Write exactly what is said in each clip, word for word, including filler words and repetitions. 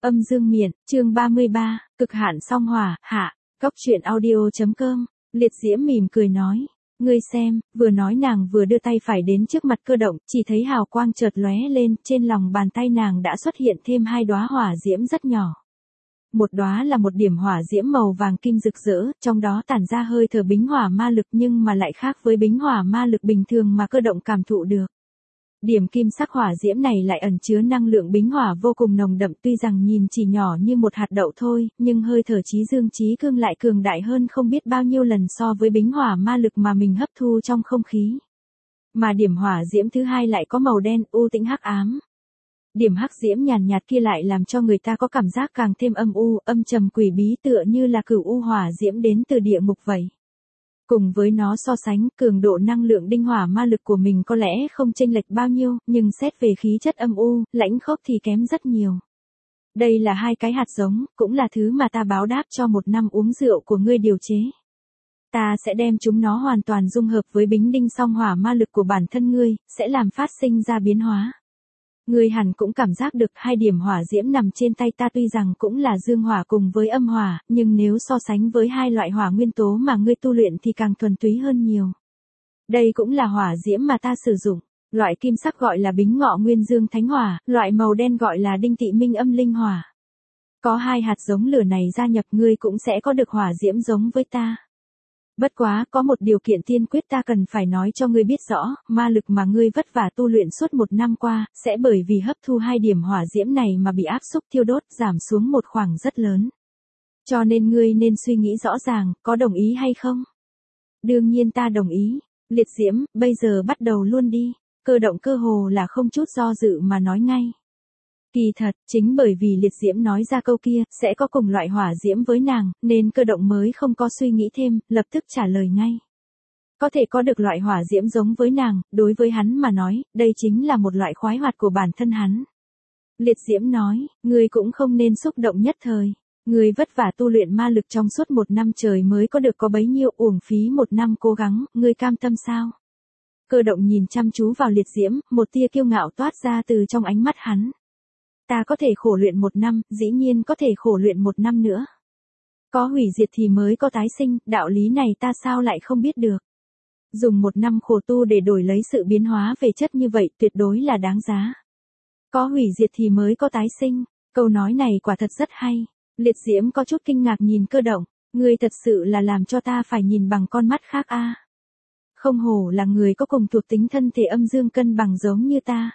Âm dương miện, chương ba mươi ba, cực hạn song hỏa, hạ, Cóc truyện audio.com, liệt diễm mỉm cười nói. Ngươi xem, vừa nói nàng vừa đưa tay phải đến trước mặt Cơ Động, chỉ thấy hào quang chợt lóe lên, trên lòng bàn tay nàng đã xuất hiện thêm hai đóa hỏa diễm rất nhỏ. Một đóa là một điểm hỏa diễm màu vàng kim rực rỡ, trong đó tản ra hơi thở bính hỏa ma lực nhưng mà lại khác với bính hỏa ma lực bình thường mà Cơ Động cảm thụ được. Điểm kim sắc hỏa diễm này lại ẩn chứa năng lượng bính hỏa vô cùng nồng đậm, tuy rằng nhìn chỉ nhỏ như một hạt đậu thôi, nhưng hơi thở trí dương trí cương lại cường đại hơn không biết bao nhiêu lần so với bính hỏa ma lực mà mình hấp thu trong không khí. Mà điểm hỏa diễm thứ hai lại có màu đen, u tĩnh hắc ám. Điểm hắc diễm nhàn nhạt kia lại làm cho người ta có cảm giác càng thêm âm u, âm trầm quỷ bí, tựa như là cửu u hỏa diễm đến từ địa ngục vậy. Cùng với nó so sánh, cường độ năng lượng đinh hỏa ma lực của mình có lẽ không chênh lệch bao nhiêu, nhưng xét về khí chất âm u, lãnh khốc thì kém rất nhiều. Đây là hai cái hạt giống, cũng là thứ mà ta báo đáp cho một năm uống rượu của ngươi điều chế. Ta sẽ đem chúng nó hoàn toàn dung hợp với bính đinh song hỏa ma lực của bản thân ngươi, sẽ làm phát sinh ra biến hóa. Ngươi hẳn cũng cảm giác được hai điểm hỏa diễm nằm trên tay ta tuy rằng cũng là dương hỏa cùng với âm hỏa, nhưng nếu so sánh với hai loại hỏa nguyên tố mà ngươi tu luyện thì càng thuần túy hơn nhiều. Đây cũng là hỏa diễm mà ta sử dụng, loại kim sắc gọi là bính ngọ nguyên dương thánh hỏa, loại màu đen gọi là đinh tị minh âm linh hỏa. Có hai hạt giống lửa này gia nhập ngươi cũng sẽ có được hỏa diễm giống với ta. Bất quá, có một điều kiện tiên quyết ta cần phải nói cho ngươi biết rõ, ma lực mà ngươi vất vả tu luyện suốt một năm qua, sẽ bởi vì hấp thu hai điểm hỏa diễm này mà bị áp xúc thiêu đốt, giảm xuống một khoảng rất lớn. Cho nên ngươi nên suy nghĩ rõ ràng, có đồng ý hay không? Đương nhiên ta đồng ý. Liệt diễm, bây giờ bắt đầu luôn đi. Cơ Động cơ hồ là không chút do dự mà nói ngay. Kỳ thật, chính bởi vì liệt diễm nói ra câu kia, sẽ có cùng loại hỏa diễm với nàng, nên Cơ Động mới không có suy nghĩ thêm, lập tức trả lời ngay. Có thể có được loại hỏa diễm giống với nàng, đối với hắn mà nói, đây chính là một loại khoái hoạt của bản thân hắn. Liệt diễm nói, ngươi cũng không nên xúc động nhất thời. Ngươi vất vả tu luyện ma lực trong suốt một năm trời mới có được có bấy nhiêu, uổng phí một năm cố gắng, ngươi cam tâm sao? Cơ Động nhìn chăm chú vào liệt diễm, một tia kiêu ngạo toát ra từ trong ánh mắt hắn. Ta có thể khổ luyện một năm, dĩ nhiên có thể khổ luyện một năm nữa. Có hủy diệt thì mới có tái sinh, đạo lý này ta sao lại không biết được. Dùng một năm khổ tu để đổi lấy sự biến hóa về chất như vậy tuyệt đối là đáng giá. Có hủy diệt thì mới có tái sinh, câu nói này quả thật rất hay. Liệt diễm có chút kinh ngạc nhìn Cơ Động, ngươi thật sự là làm cho ta phải nhìn bằng con mắt khác a. À. Không hổ là người có cùng thuộc tính thân thể âm dương cân bằng giống như ta.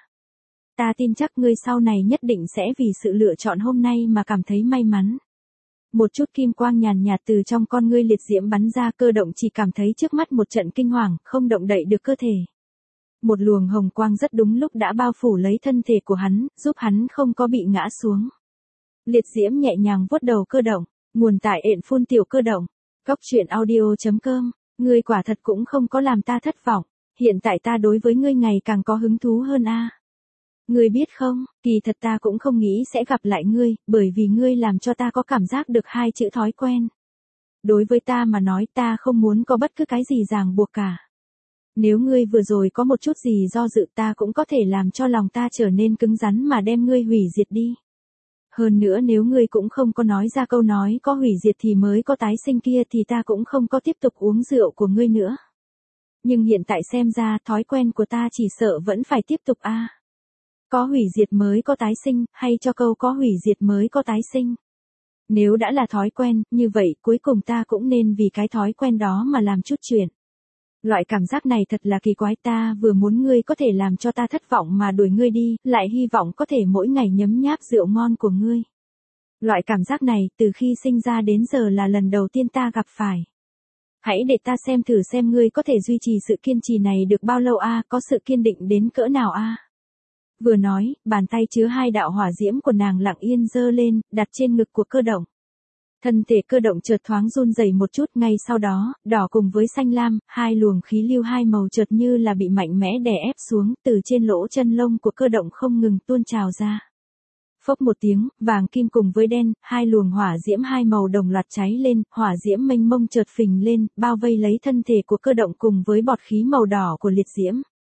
Ta tin chắc ngươi sau này nhất định sẽ vì sự lựa chọn hôm nay mà cảm thấy may mắn. Một chút kim quang nhàn nhạt từ trong con ngươi liệt diễm bắn ra, Cơ Động chỉ cảm thấy trước mắt một trận kinh hoàng, không động đậy được cơ thể. Một luồng hồng quang rất đúng lúc đã bao phủ lấy thân thể của hắn, giúp hắn không có bị ngã xuống. Liệt diễm nhẹ nhàng vuốt đầu Cơ Động, nguồn tại ện phun tiểu Cơ Động. Cóc truyện audio.com, ngươi quả thật cũng không có làm ta thất vọng, hiện tại ta đối với ngươi ngày càng có hứng thú hơn a. À. Ngươi biết không, kỳ thật ta cũng không nghĩ sẽ gặp lại ngươi, bởi vì ngươi làm cho ta có cảm giác được hai chữ thói quen. Đối với ta mà nói ta không muốn có bất cứ cái gì ràng buộc cả. Nếu ngươi vừa rồi có một chút gì do dự ta cũng có thể làm cho lòng ta trở nên cứng rắn mà đem ngươi hủy diệt đi. Hơn nữa nếu ngươi cũng không có nói ra câu nói có hủy diệt thì mới có tái sinh kia thì ta cũng không có tiếp tục uống rượu của ngươi nữa. Nhưng hiện tại xem ra thói quen của ta chỉ sợ vẫn phải tiếp tục a. À. Có hủy diệt mới có tái sinh, hay cho câu có hủy diệt mới có tái sinh. Nếu đã là thói quen, như vậy cuối cùng ta cũng nên vì cái thói quen đó mà làm chút chuyện. Loại cảm giác này thật là kỳ quái, ta vừa muốn ngươi có thể làm cho ta thất vọng mà đuổi ngươi đi, lại hy vọng có thể mỗi ngày nhấm nháp rượu ngon của ngươi. Loại cảm giác này từ khi sinh ra đến giờ là lần đầu tiên ta gặp phải. Hãy để ta xem thử xem ngươi có thể duy trì sự kiên trì này được bao lâu a, à, có sự kiên định đến cỡ nào a. À. Vừa nói, bàn tay chứa hai đạo hỏa diễm của nàng lặng yên giơ lên, đặt trên ngực của Cơ Động. Thân thể Cơ Động chợt thoáng run rẩy một chút, ngay sau đó, đỏ cùng với xanh lam, hai luồng khí lưu hai màu chợt như là bị mạnh mẽ đè ép xuống, từ trên lỗ chân lông của Cơ Động không ngừng tuôn trào ra. Phốc một tiếng, vàng kim cùng với đen, hai luồng hỏa diễm hai màu đồng loạt cháy lên, hỏa diễm mênh mông chợt phình lên, bao vây lấy thân thể của Cơ Động cùng với bọt khí màu đỏ của liệt diễm.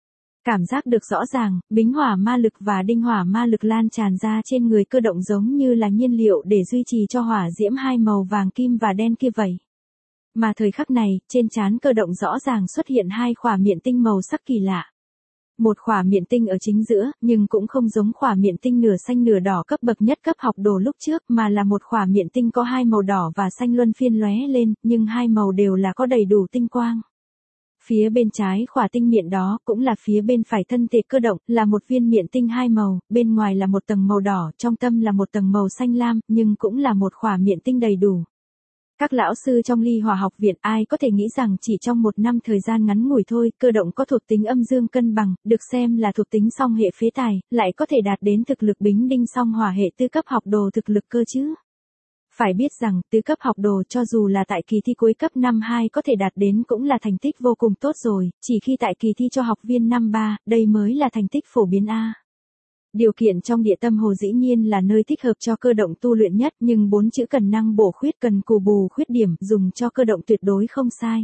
Cảm giác được rõ ràng, bính hỏa ma lực và đinh hỏa ma lực lan tràn ra trên người cơ động giống như là nhiên liệu để duy trì cho hỏa diễm hai màu vàng kim và đen kia vậy. Mà thời khắc này, trên trán cơ động rõ ràng xuất hiện hai khỏa miệng tinh màu sắc kỳ lạ. Một khỏa miệng tinh ở chính giữa, nhưng cũng không giống khỏa miệng tinh nửa xanh nửa đỏ cấp bậc nhất cấp học đồ lúc trước, mà là một khỏa miệng tinh có hai màu đỏ và xanh luân phiên lóe lên, nhưng hai màu đều là có đầy đủ tinh quang. Phía bên trái khỏa tinh miệng đó cũng là phía bên phải thân thể cơ động, là một viên miệng tinh hai màu, bên ngoài là một tầng màu đỏ, trong tâm là một tầng màu xanh lam, nhưng cũng là một khỏa miệng tinh đầy đủ. Các lão sư trong Ly Hỏa học viện ai có thể nghĩ rằng chỉ trong một năm thời gian ngắn ngủi thôi, cơ động có thuộc tính âm dương cân bằng, được xem là thuộc tính song hệ phế tài, lại có thể đạt đến thực lực bính đinh song hỏa hệ tứ cấp học đồ thực lực cơ chứ. Phải biết rằng, tứ cấp học đồ cho dù là tại kỳ thi cuối cấp năm hai có thể đạt đến cũng là thành tích vô cùng tốt rồi, chỉ khi tại kỳ thi cho học viên năm ba, đây mới là thành tích phổ biến A. Điều kiện trong địa tâm hồ dĩ nhiên là nơi thích hợp cho cơ động tu luyện nhất, nhưng bốn chữ cần năng bổ khuyết cần cù bù khuyết điểm dùng cho cơ động tuyệt đối không sai.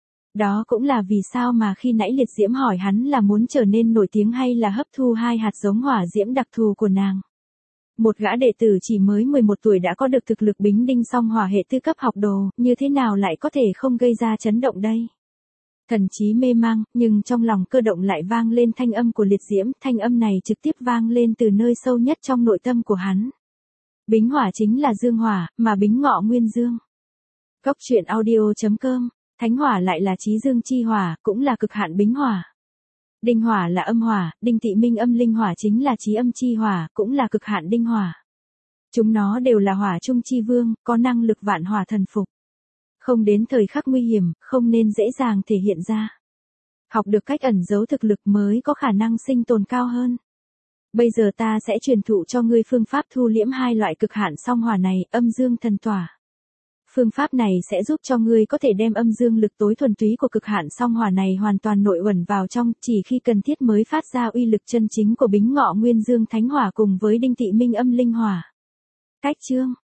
Đó cũng là vì sao mà khi nãy Liệt Diễm hỏi hắn là muốn trở nên nổi tiếng hay là hấp thu hai hạt giống hỏa diễm đặc thù của nàng. Một gã đệ tử chỉ mới mười một tuổi đã có được thực lực bính đinh song hỏa hệ tư cấp học đồ, như thế nào lại có thể không gây ra chấn động đây? Thần trí mê mang, nhưng trong lòng cơ động lại vang lên thanh âm của Liệt Diễm, thanh âm này trực tiếp vang lên từ nơi sâu nhất trong nội tâm của hắn. Bính hỏa chính là dương hỏa, mà bính ngọ nguyên dương. Cốc truyện audio chấm com, thánh hỏa lại là chí dương chi hỏa, cũng là cực hạn bính hỏa. Đinh hỏa là âm hỏa, đinh tị minh âm linh hỏa chính là chí âm chi hỏa, cũng là cực hạn đinh hỏa. Chúng nó đều là hỏa trung chi vương, có năng lực vạn hỏa thần phục. Không đến thời khắc nguy hiểm, không nên dễ dàng thể hiện ra. Học được cách ẩn giấu thực lực mới có khả năng sinh tồn cao hơn. Bây giờ ta sẽ truyền thụ cho ngươi phương pháp thu liễm hai loại cực hạn song hỏa này, âm dương thần tỏa. Phương pháp này sẽ giúp cho ngươi có thể đem âm dương lực tối thuần túy của cực hạn song hỏa này hoàn toàn nội uẩn vào trong, chỉ khi cần thiết mới phát ra uy lực chân chính của bính ngọ nguyên dương thánh hỏa cùng với đinh tị minh âm linh hỏa. Cách chương